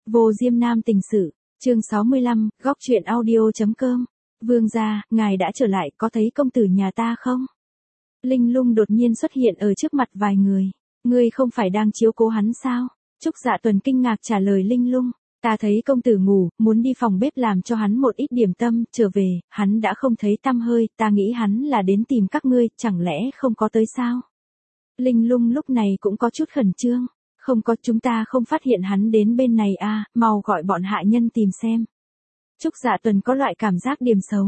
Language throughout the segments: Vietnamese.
Vô Diêm Nam tình sự, chương 65, góc truyện audio.com. Vương gia, ngài đã trở lại, có thấy công tử nhà ta không? Linh Lung đột nhiên xuất hiện ở trước mặt vài người. Ngươi không phải đang chiếu cố hắn sao? Trúc Dạ Tuần kinh ngạc trả lời Linh Lung. Ta thấy công tử ngủ, muốn đi phòng bếp làm cho hắn một ít điểm tâm, trở về, hắn đã không thấy tăm hơi, ta nghĩ hắn là đến tìm các ngươi, chẳng lẽ không có tới sao? Linh Lung lúc này cũng có chút khẩn trương. Không có, chúng ta không phát hiện hắn đến bên này à, mau gọi bọn hạ nhân tìm xem. Trúc Dạ Tuần có loại cảm giác điềm xấu.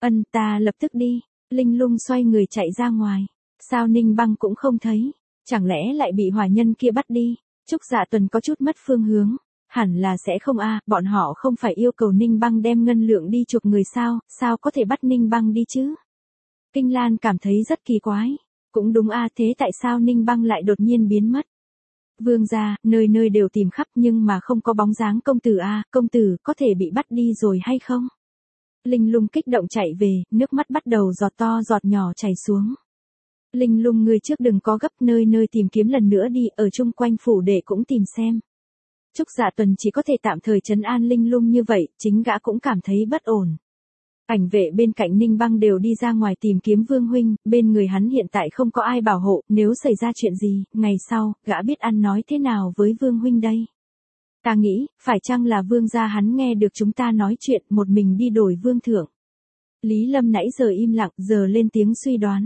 Ta lập tức đi. Linh Lung xoay người chạy ra ngoài. Sao Ninh Băng cũng không thấy? Chẳng lẽ lại bị hỏa nhân kia bắt đi? Trúc Dạ Tuần có chút mất phương hướng. Hẳn là sẽ không à, bọn họ không phải yêu cầu Ninh Băng đem ngân lượng đi chuộc người sao, sao có thể bắt Ninh Băng đi chứ? Kinh Lan cảm thấy rất kỳ quái. Cũng đúng à, thế tại sao Ninh Băng lại đột nhiên biến mất? Vương gia, nơi nơi đều tìm khắp nhưng mà không có bóng dáng công tử à, công tử có thể bị bắt đi rồi hay không? Linh Lung kích động chạy về, nước mắt bắt đầu giọt to giọt nhỏ chảy xuống. Linh Lung ngươi trước đừng có gấp, nơi nơi tìm kiếm lần nữa đi, ở chung quanh phủ đệ cũng tìm xem. Trúc Dạ Tuần chỉ có thể tạm thời trấn an Linh Lung như vậy, chính gã cũng cảm thấy bất ổn. Ảnh vệ bên cạnh Ninh Băng đều đi ra ngoài tìm kiếm Vương huynh, bên người hắn hiện tại không có ai bảo hộ, nếu xảy ra chuyện gì, ngày sau, gã biết ăn nói thế nào với Vương huynh đây. Ta nghĩ, phải chăng là Vương gia hắn nghe được chúng ta nói chuyện, một mình đi đổi Vương thượng. Lý Lâm nãy giờ im lặng, giờ lên tiếng suy đoán.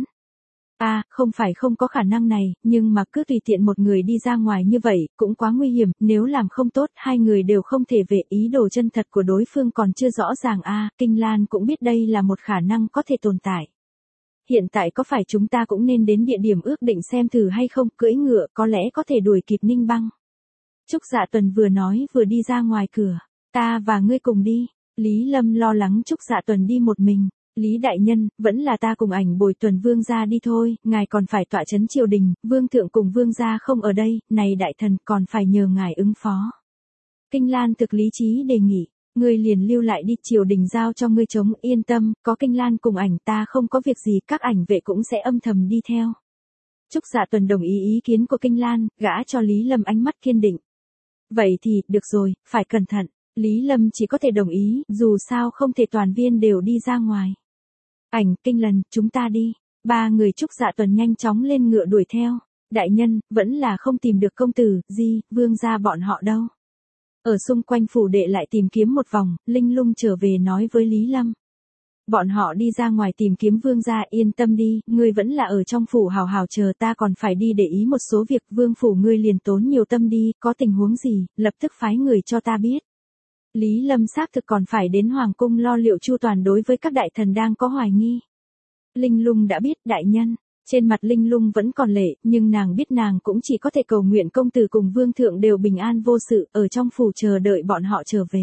Không phải không có khả năng này, nhưng mà cứ tùy tiện một người đi ra ngoài như vậy, cũng quá nguy hiểm, nếu làm không tốt, hai người đều không thể về, ý đồ chân thật của đối phương còn chưa rõ ràng Kinh Lan cũng biết đây là một khả năng có thể tồn tại. Hiện tại có phải chúng ta cũng nên đến địa điểm ước định xem thử hay không, cưỡi ngựa có lẽ có thể đuổi kịp Ninh Băng. Trúc Dạ Tuần vừa nói vừa đi ra ngoài cửa, ta và ngươi cùng đi. Lý Lâm lo lắng Trúc Dạ Tuần đi một mình. Lý đại nhân, vẫn là ta cùng Ảnh bồi Tuần vương gia đi thôi, ngài còn phải tọa trấn triều đình, vương thượng cùng vương gia không ở đây, này đại thần còn phải nhờ ngài ứng phó. Kinh Lan thực lý trí đề nghị, ngươi liền lưu lại đi, triều đình giao cho ngươi chống, yên tâm, có Kinh Lan cùng Ảnh ta không có việc gì, các ảnh vệ cũng sẽ âm thầm đi theo. Trúc Dạ Tuần đồng ý kiến của Kinh Lan, gã cho Lý Lâm ánh mắt kiên định. Vậy thì, được rồi, phải cẩn thận. Lý Lâm chỉ có thể đồng ý, dù sao không thể toàn viên đều đi ra ngoài. Ảnh, Kinh Lần, chúng ta đi. Ba người Trúc Dạ Tuần nhanh chóng lên ngựa đuổi theo. Đại nhân, vẫn là không tìm được công tử, vương gia bọn họ đâu. Ở xung quanh phủ đệ lại tìm kiếm một vòng, Linh Lung trở về nói với Lý Lâm. Bọn họ đi ra ngoài tìm kiếm vương gia, yên tâm đi, ngươi vẫn là ở trong phủ hào hào chờ, ta còn phải đi để ý một số việc, vương phủ ngươi liền tốn nhiều tâm đi, có tình huống gì, lập tức phái người cho ta biết. Lý Lâm xác thực còn phải đến Hoàng cung lo liệu chu toàn đối với các đại thần đang có hoài nghi. Linh Lung đã biết, đại nhân. Trên mặt Linh Lung vẫn còn lệ, nhưng nàng biết nàng cũng chỉ có thể cầu nguyện công tử cùng vương thượng đều bình an vô sự, ở trong phủ chờ đợi bọn họ trở về.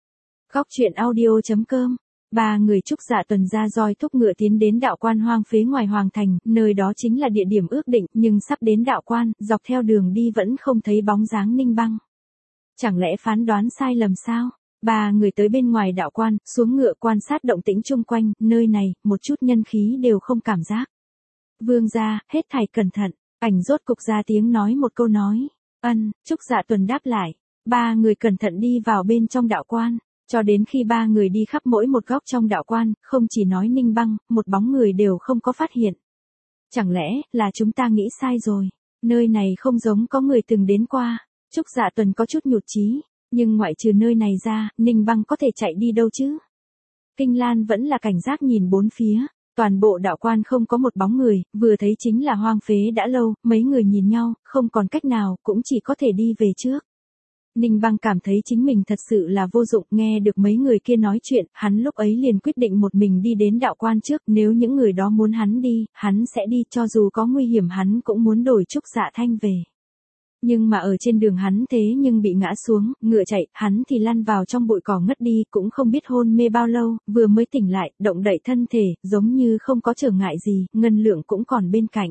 Góc truyện audio.com. Ba người Trúc Dạ Tuần ra roi thúc ngựa tiến đến đạo quan hoang phế ngoài hoàng thành, nơi đó chính là địa điểm ước định, nhưng sắp đến đạo quan, dọc theo đường đi vẫn không thấy bóng dáng Ninh Băng. Chẳng lẽ phán đoán sai lầm sao? Ba người tới bên ngoài đạo quan, xuống ngựa quan sát động tĩnh chung quanh, nơi này, một chút nhân khí đều không cảm giác. Vương gia, hết thảy cẩn thận, Ảnh rốt cục ra tiếng nói một câu nói. Trúc Dạ Tuần đáp lại. Ba người cẩn thận đi vào bên trong đạo quan, cho đến khi ba người đi khắp mỗi một góc trong đạo quan, không chỉ nói Ninh Băng, một bóng người đều không có phát hiện. Chẳng lẽ, là chúng ta nghĩ sai rồi, nơi này không giống có người từng đến qua. Trúc Dạ Tuần có chút nhụt chí, nhưng ngoại trừ nơi này ra, Ninh Băng có thể chạy đi đâu chứ? Kinh Lan vẫn là cảnh giác nhìn bốn phía, toàn bộ đạo quan không có một bóng người, vừa thấy chính là hoang phế đã lâu, mấy người nhìn nhau, không còn cách nào, cũng chỉ có thể đi về trước. Ninh Băng cảm thấy chính mình thật sự là vô dụng, nghe được mấy người kia nói chuyện, hắn lúc ấy liền quyết định một mình đi đến đạo quan trước, nếu những người đó muốn hắn đi, hắn sẽ đi, cho dù có nguy hiểm hắn cũng muốn đổi Trúc Dạ Thanh về. Nhưng mà ở trên đường hắn thế nhưng bị ngã xuống, ngựa chạy, hắn thì lăn vào trong bụi cỏ ngất đi, cũng không biết hôn mê bao lâu, vừa mới tỉnh lại, động đậy thân thể, giống như không có trở ngại gì, ngân lượng cũng còn bên cạnh.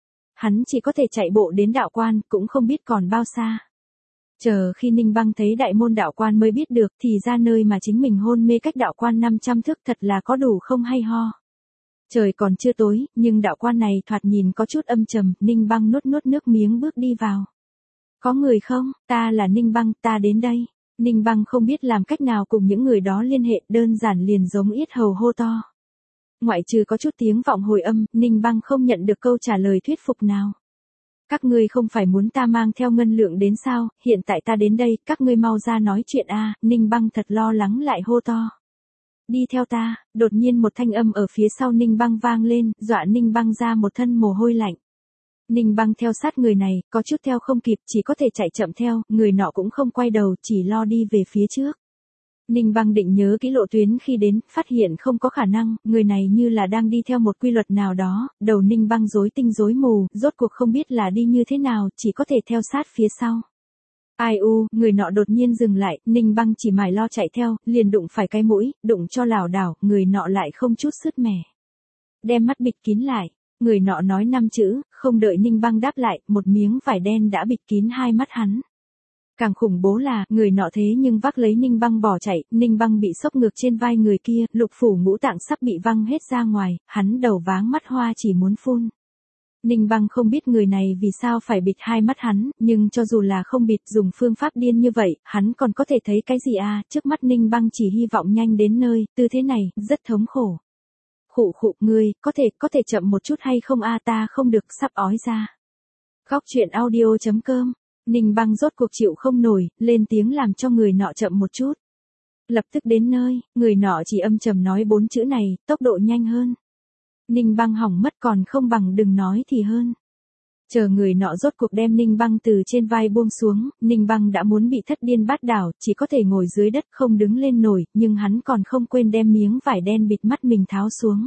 Hắn chỉ có thể chạy bộ đến đạo quan, cũng không biết còn bao xa. Chờ khi Ninh Băng thấy đại môn đạo quan mới biết được, thì ra nơi mà chính mình hôn mê cách đạo quan 500 thước thật là có đủ không hay ho. Trời còn chưa tối, nhưng đạo quan này thoạt nhìn có chút âm trầm, Ninh Băng nuốt nước miếng bước đi vào. Có người không? Ta là Ninh Băng, ta đến đây. Ninh Băng không biết làm cách nào cùng những người đó liên hệ, đơn giản liền giống yết hầu hô to. Ngoại trừ có chút tiếng vọng hồi âm, Ninh Băng không nhận được câu trả lời thuyết phục nào. Các ngươi không phải muốn ta mang theo ngân lượng đến sao, hiện tại ta đến đây, các ngươi mau ra nói chuyện a. Ninh Băng thật lo lắng lại hô to. Đi theo ta, đột nhiên một thanh âm ở phía sau Ninh Băng vang lên, dọa Ninh Băng ra một thân mồ hôi lạnh. Ninh Băng theo sát người này, có chút theo không kịp, chỉ có thể chạy chậm theo, người nọ cũng không quay đầu, chỉ lo đi về phía trước. Ninh Băng định nhớ kỹ lộ tuyến khi đến, phát hiện không có khả năng, người này như là đang đi theo một quy luật nào đó, đầu Ninh Băng rối tinh rối mù, rốt cuộc không biết là đi như thế nào, chỉ có thể theo sát phía sau. Ai u, người nọ đột nhiên dừng lại, Ninh Băng chỉ mải lo chạy theo, liền đụng phải cái mũi, đụng cho lảo đảo, người nọ lại không chút sứt mẻ. Đem mắt bịt kín lại, người nọ nói 5 chữ, không đợi Ninh Băng đáp lại, một miếng vải đen đã bịt kín hai mắt hắn. Càng khủng bố là, người nọ thế nhưng vác lấy Ninh Băng bỏ chạy, Ninh Băng bị sốc ngược trên vai người kia, lục phủ ngũ tạng sắp bị văng hết ra ngoài, hắn đầu váng mắt hoa chỉ muốn phun. Ninh Băng không biết người này vì sao phải bịt hai mắt hắn, nhưng cho dù là không bịt dùng phương pháp điên như vậy, hắn còn có thể thấy cái gì à, trước mắt Ninh Băng chỉ hy vọng nhanh đến nơi, tư thế này, rất thống khổ. Khụ, ngươi, có thể chậm một chút hay không a, ta không được, sắp ói ra. Góc truyện audio.com. Ninh Băng rốt cuộc chịu không nổi, lên tiếng làm cho người nọ chậm một chút. Lập tức đến nơi, người nọ chỉ âm trầm nói 4 chữ này, tốc độ nhanh hơn. Ninh Băng hỏng mất còn không bằng đừng nói thì hơn. Chờ người nọ rốt cuộc đem Ninh Băng từ trên vai buông xuống, Ninh Băng đã muốn bị thất điên bát đảo, chỉ có thể ngồi dưới đất không đứng lên nổi, nhưng hắn còn không quên đem miếng vải đen bịt mắt mình tháo xuống.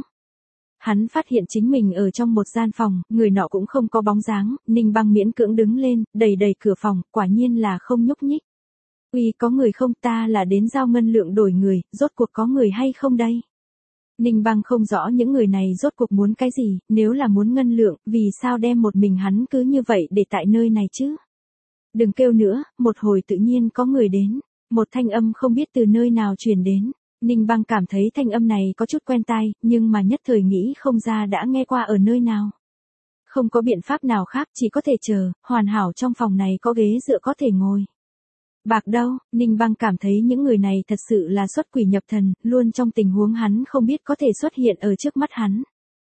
Hắn phát hiện chính mình ở trong một gian phòng, người nọ cũng không có bóng dáng, Ninh Băng miễn cưỡng đứng lên, đẩy cửa phòng, quả nhiên là không nhúc nhích. Uy, có người không, ta là đến giao ngân lượng đổi người, rốt cuộc có người hay không đây? Ninh Băng không rõ những người này rốt cuộc muốn cái gì, nếu là muốn ngân lượng, vì sao đem một mình hắn cứ như vậy để tại nơi này chứ? Đừng kêu nữa, một hồi tự nhiên có người đến, một thanh âm không biết từ nơi nào truyền đến. Ninh Băng cảm thấy thanh âm này có chút quen tai, nhưng mà nhất thời nghĩ không ra đã nghe qua ở nơi nào. Không có biện pháp nào khác, chỉ có thể chờ, hoàn hảo trong phòng này có ghế dựa có thể ngồi. Bạc đâu, Ninh Băng cảm thấy những người này thật sự là xuất quỷ nhập thần, luôn trong tình huống hắn không biết có thể xuất hiện ở trước mắt hắn.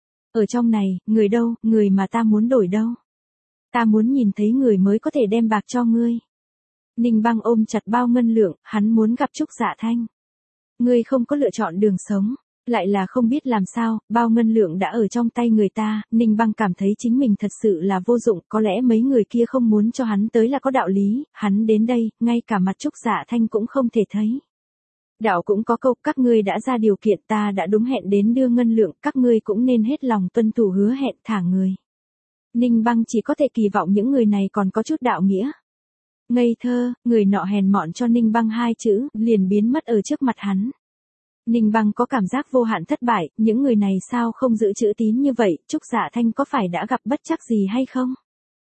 Ở trong này, người đâu, người mà ta muốn đổi đâu. Ta muốn nhìn thấy người mới có thể đem bạc cho ngươi. Ninh Băng ôm chặt bao ngân lượng, hắn muốn gặp Trúc Dạ Thanh. Ngươi không có lựa chọn đường sống, lại là không biết làm sao, bao ngân lượng đã ở trong tay người ta, Ninh Băng cảm thấy chính mình thật sự là vô dụng, có lẽ mấy người kia không muốn cho hắn tới là có đạo lý, hắn đến đây, ngay cả mặt Trúc Dạ Thanh cũng không thể thấy. Đạo cũng có câu, các ngươi đã ra điều kiện, ta đã đúng hẹn đến đưa ngân lượng, các ngươi cũng nên hết lòng tuân thủ hứa hẹn, thả người. Ninh Băng chỉ có thể kỳ vọng những người này còn có chút đạo nghĩa. Ngây thơ, người nọ hèn mọn cho Ninh Băng 2 chữ, liền biến mất ở trước mặt hắn. Ninh Băng có cảm giác vô hạn thất bại, những người này sao không giữ chữ tín như vậy, Trúc Dạ Thanh có phải đã gặp bất trắc gì hay không?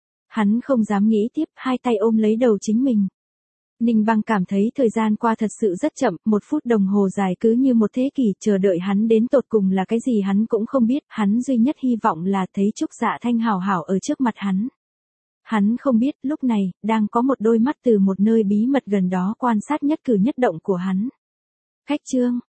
Hắn không dám nghĩ tiếp, hai tay ôm lấy đầu chính mình. Ninh Băng cảm thấy thời gian qua thật sự rất chậm, 1 phút đồng hồ dài cứ như một thế kỷ, chờ đợi hắn đến tột cùng là cái gì hắn cũng không biết, hắn duy nhất hy vọng là thấy Trúc Dạ Thanh hào hảo ở trước mặt hắn. Hắn không biết, lúc này, đang có một đôi mắt từ một nơi bí mật gần đó quan sát nhất cử nhất động của hắn. Khách chương.